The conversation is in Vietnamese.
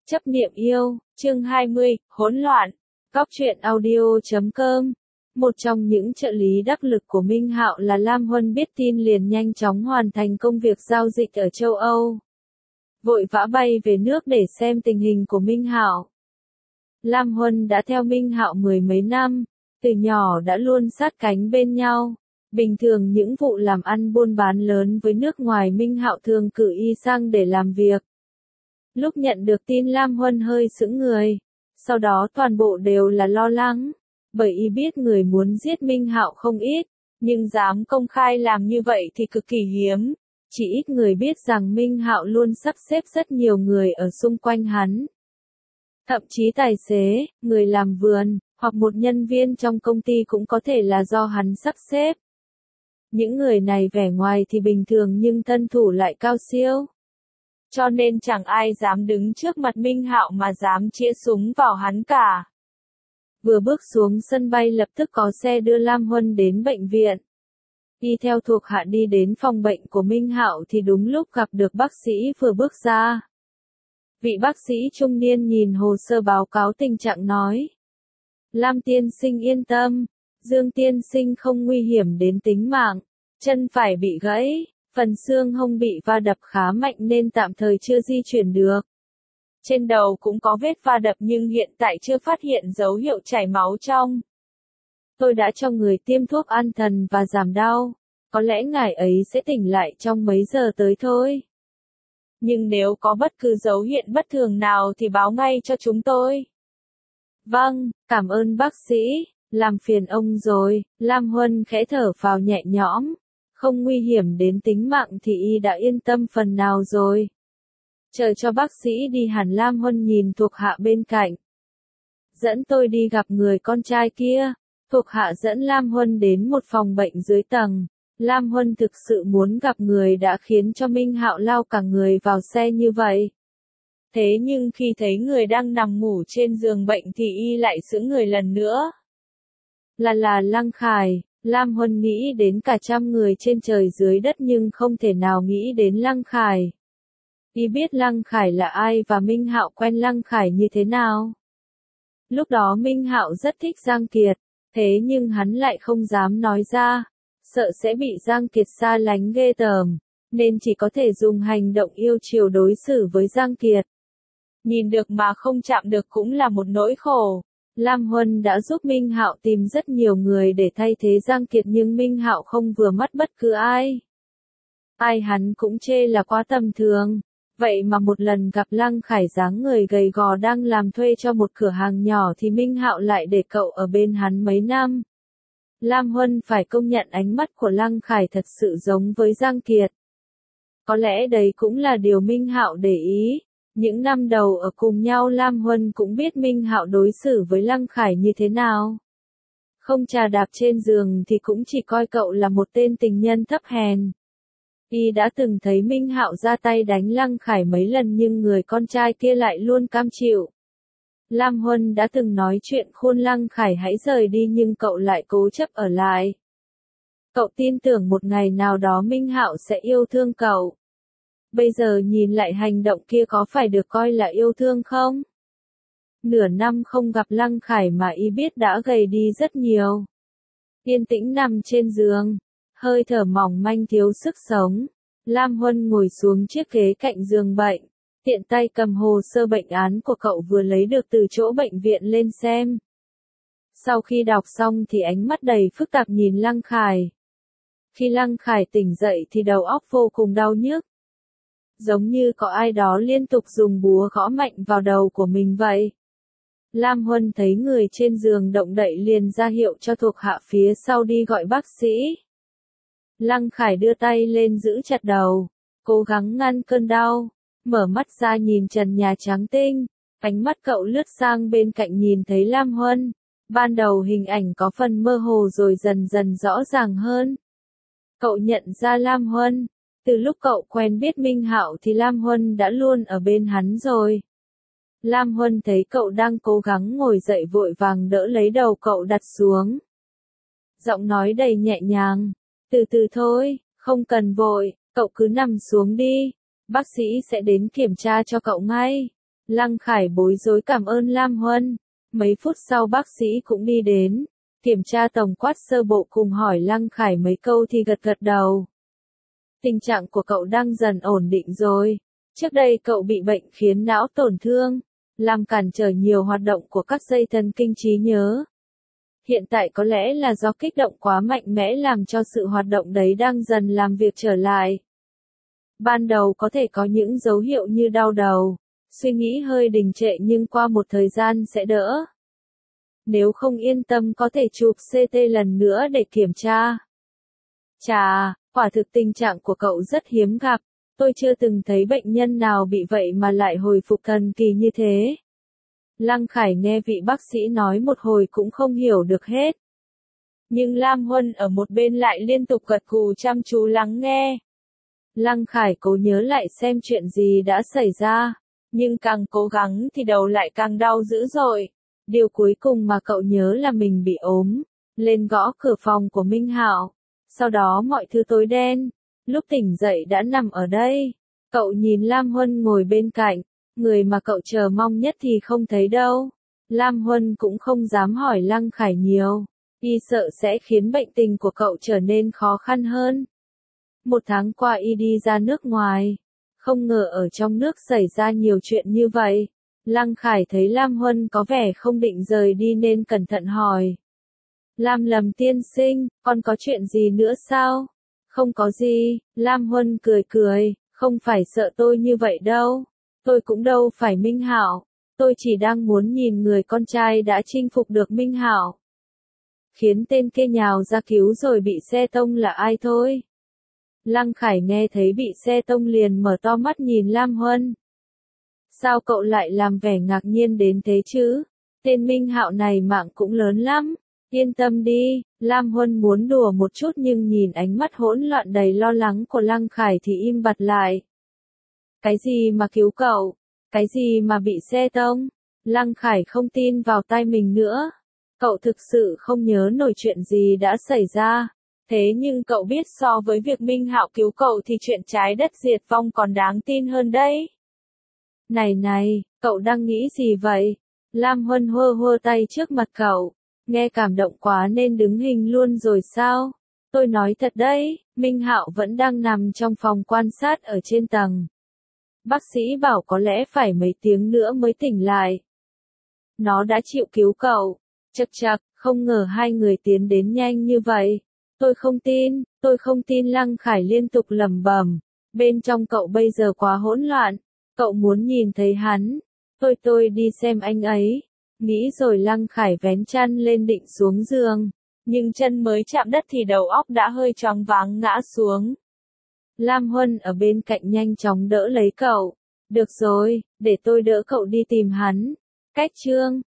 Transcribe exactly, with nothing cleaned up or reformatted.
Chấp niệm yêu, chương hai mươi, hỗn loạn. Góc truyện audio chấm com. Một trong những trợ lý đắc lực của Minh Hạo là Lam Huân biết tin liền nhanh chóng hoàn thành công việc giao dịch ở châu Âu. Vội vã bay về nước để xem tình hình của Minh Hạo. Lam Huân đã theo Minh Hạo mười mấy năm, từ nhỏ đã luôn sát cánh bên nhau. Bình thường những vụ làm ăn buôn bán lớn với nước ngoài Minh Hạo thường cử y sang để làm việc. Lúc nhận được tin Lam Huân hơi sững người, sau đó toàn bộ đều là lo lắng, bởi y biết người muốn giết Minh Hạo không ít, nhưng dám công khai làm như vậy thì cực kỳ hiếm. Chỉ ít người biết rằng Minh Hạo luôn sắp xếp rất nhiều người ở xung quanh hắn. Thậm chí tài xế, người làm vườn, hoặc một nhân viên trong công ty cũng có thể là do hắn sắp xếp. Những người này vẻ ngoài thì bình thường nhưng thân thủ lại cao siêu. Cho nên chẳng ai dám đứng trước mặt Minh Hạo mà dám chĩa súng vào hắn cả. Vừa bước xuống sân bay lập tức có xe đưa Lam Huân đến bệnh viện. Y theo thuộc hạ đi đến phòng bệnh của Minh Hạo thì đúng lúc gặp được bác sĩ vừa bước ra. Vị bác sĩ trung niên nhìn hồ sơ báo cáo tình trạng nói. Lam tiên sinh yên tâm, Dương tiên sinh không nguy hiểm đến tính mạng, chân phải bị gãy. Phần xương hông bị va đập khá mạnh nên tạm thời chưa di chuyển được. Trên đầu cũng có vết va đập nhưng hiện tại chưa phát hiện dấu hiệu chảy máu trong. Tôi đã cho người tiêm thuốc an thần và giảm đau. Có lẽ ngài ấy sẽ tỉnh lại trong mấy giờ tới thôi. Nhưng nếu có bất cứ dấu hiệu bất thường nào thì báo ngay cho chúng tôi. Vâng, cảm ơn bác sĩ, làm phiền ông rồi. Lam Huân khẽ thở phào nhẹ nhõm. Không nguy hiểm đến tính mạng thì y đã yên tâm phần nào rồi. Chờ cho bác sĩ đi hẳn Lam Huân nhìn thuộc hạ bên cạnh. Dẫn tôi đi gặp người con trai kia. Thuộc hạ dẫn Lam Huân đến một phòng bệnh dưới tầng. Lam Huân thực sự muốn gặp người đã khiến cho Minh Hạo lao cả người vào xe như vậy. Thế nhưng khi thấy người đang nằm ngủ trên giường bệnh thì y lại sững người lần nữa. Là là Lăng Khải. Lam Huân nghĩ đến cả trăm người trên trời dưới đất nhưng không thể nào nghĩ đến Lăng Khải. Y biết Lăng Khải là ai và Minh Hạo quen Lăng Khải như thế nào. Lúc đó Minh Hạo rất thích Giang Kiệt, thế nhưng hắn lại không dám nói ra, sợ sẽ bị Giang Kiệt xa lánh ghê tởm, nên chỉ có thể dùng hành động yêu chiều đối xử với Giang Kiệt. Nhìn được mà không chạm được cũng là một nỗi khổ. Lam Huân đã giúp Minh Hạo tìm rất nhiều người để thay thế Giang Kiệt nhưng Minh Hạo không vừa mắt bất cứ ai. Ai hắn cũng chê là quá tầm thường. Vậy mà một lần gặp Lăng Khải dáng người gầy gò đang làm thuê cho một cửa hàng nhỏ thì Minh Hạo lại để cậu ở bên hắn mấy năm. Lam Huân phải công nhận ánh mắt của Lăng Khải thật sự giống với Giang Kiệt. Có lẽ đấy cũng là điều Minh Hạo để ý. Những năm đầu ở cùng nhau Lam Huân cũng biết Minh Hạo đối xử với Lăng Khải như thế nào. Không chà đạp trên giường thì cũng chỉ coi cậu là một tên tình nhân thấp hèn. Y đã từng thấy Minh Hạo ra tay đánh Lăng Khải mấy lần nhưng người con trai kia lại luôn cam chịu. Lam Huân đã từng nói chuyện khôn Lăng Khải hãy rời đi nhưng cậu lại cố chấp ở lại. Cậu tin tưởng một ngày nào đó Minh Hạo sẽ yêu thương cậu. Bây giờ nhìn lại hành động kia có phải được coi là yêu thương không? Nửa năm không gặp Lăng Khải mà y biết đã gầy đi rất nhiều. Yên tĩnh nằm trên giường, hơi thở mỏng manh thiếu sức sống. Lam Huân ngồi xuống chiếc ghế cạnh giường bệnh, tiện tay cầm hồ sơ bệnh án của cậu vừa lấy được từ chỗ bệnh viện lên xem. Sau khi đọc xong thì ánh mắt đầy phức tạp nhìn Lăng Khải. Khi Lăng Khải tỉnh dậy thì đầu óc vô cùng đau nhức. Giống như có ai đó liên tục dùng búa gõ mạnh vào đầu của mình vậy. Lam Huân thấy người trên giường động đậy liền ra hiệu cho thuộc hạ phía sau đi gọi bác sĩ. Lăng Khải đưa tay lên giữ chặt đầu, cố gắng ngăn cơn đau, mở mắt ra nhìn trần nhà trắng tinh, ánh mắt cậu lướt sang bên cạnh nhìn thấy Lam Huân. Ban đầu hình ảnh có phần mơ hồ rồi dần dần rõ ràng hơn. Cậu nhận ra Lam Huân. Từ lúc cậu quen biết Minh Hạo thì Lam Huân đã luôn ở bên hắn rồi. Lam Huân thấy cậu đang cố gắng ngồi dậy vội vàng đỡ lấy đầu cậu đặt xuống. Giọng nói đầy nhẹ nhàng. Từ từ thôi, không cần vội, cậu cứ nằm xuống đi. Bác sĩ sẽ đến kiểm tra cho cậu ngay. Lăng Khải bối rối cảm ơn Lam Huân. Mấy phút sau bác sĩ cũng đi đến, kiểm tra tổng quát sơ bộ cùng hỏi Lăng Khải mấy câu thì gật gật đầu. Tình trạng của cậu đang dần ổn định rồi. Trước đây cậu bị bệnh khiến não tổn thương, làm cản trở nhiều hoạt động của các dây thần kinh trí nhớ. Hiện tại có lẽ là do kích động quá mạnh mẽ làm cho sự hoạt động đấy đang dần làm việc trở lại. Ban đầu có thể có những dấu hiệu như đau đầu, suy nghĩ hơi đình trệ nhưng qua một thời gian sẽ đỡ. Nếu không yên tâm có thể chụp xê tê lần nữa để kiểm tra. Chà, quả thực tình trạng của cậu rất hiếm gặp, tôi chưa từng thấy bệnh nhân nào bị vậy mà lại hồi phục thần kỳ như thế. Lăng Khải nghe vị bác sĩ nói một hồi cũng không hiểu được hết. Nhưng Lam Huân ở một bên lại liên tục gật gù chăm chú lắng nghe. Lăng Khải cố nhớ lại xem chuyện gì đã xảy ra, nhưng càng cố gắng thì đầu lại càng đau dữ dội. Điều cuối cùng mà cậu nhớ là mình bị ốm, lên gõ cửa phòng của Minh Hạo. Sau đó mọi thứ tối đen, lúc tỉnh dậy đã nằm ở đây. Cậu nhìn Lam Huân ngồi bên cạnh, người mà cậu chờ mong nhất thì không thấy đâu. Lam Huân cũng không dám hỏi Lăng Khải nhiều, y sợ sẽ khiến bệnh tình của cậu trở nên khó khăn hơn. Một tháng qua y đi ra nước ngoài, không ngờ ở trong nước xảy ra nhiều chuyện như vậy. Lăng Khải thấy Lam Huân có vẻ không định rời đi nên cẩn thận hỏi. Lam Lâm tiên sinh, con có chuyện gì nữa sao? Không có gì, Lam Huân cười cười, không phải sợ tôi như vậy đâu. Tôi cũng đâu phải Minh Hạo, tôi chỉ đang muốn nhìn người con trai đã chinh phục được Minh Hạo. Khiến tên kia nhào ra cứu rồi bị xe tông là ai thôi. Lăng Khải nghe thấy bị xe tông liền mở to mắt nhìn Lam Huân. Sao cậu lại làm vẻ ngạc nhiên đến thế chứ? Tên Minh Hạo này mạng cũng lớn lắm. Yên tâm đi, Lam Huân muốn đùa một chút nhưng nhìn ánh mắt hỗn loạn đầy lo lắng của Lăng Khải thì im bặt lại. Cái gì mà cứu cậu? Cái gì mà bị xe tông? Lăng Khải không tin vào tai mình nữa. Cậu thực sự không nhớ nổi chuyện gì đã xảy ra. Thế nhưng cậu biết so với việc Minh Hạo cứu cậu thì chuyện trái đất diệt vong còn đáng tin hơn đấy. Này này, cậu đang nghĩ gì vậy? Lam Huân hơ hơ tay trước mặt cậu. Nghe cảm động quá nên đứng hình luôn rồi sao? Tôi nói thật đấy, Minh Hạo vẫn đang nằm trong phòng quan sát ở trên tầng. Bác sĩ bảo có lẽ phải mấy tiếng nữa mới tỉnh lại. Nó đã chịu cứu cậu. Chậc chậc, không ngờ hai người tiến đến nhanh như vậy. Tôi không tin, tôi không tin Lăng Khải liên tục lẩm bẩm. Bên trong cậu bây giờ quá hỗn loạn. Cậu muốn nhìn thấy hắn. Tôi tôi đi xem anh ấy. Nghĩ rồi Lăng Khải vén chăn lên định xuống giường. Nhưng chân mới chạm đất thì đầu óc đã hơi choáng váng ngã xuống. Lam Huân ở bên cạnh nhanh chóng đỡ lấy cậu. Được rồi, để tôi đỡ cậu đi tìm hắn. Cách chương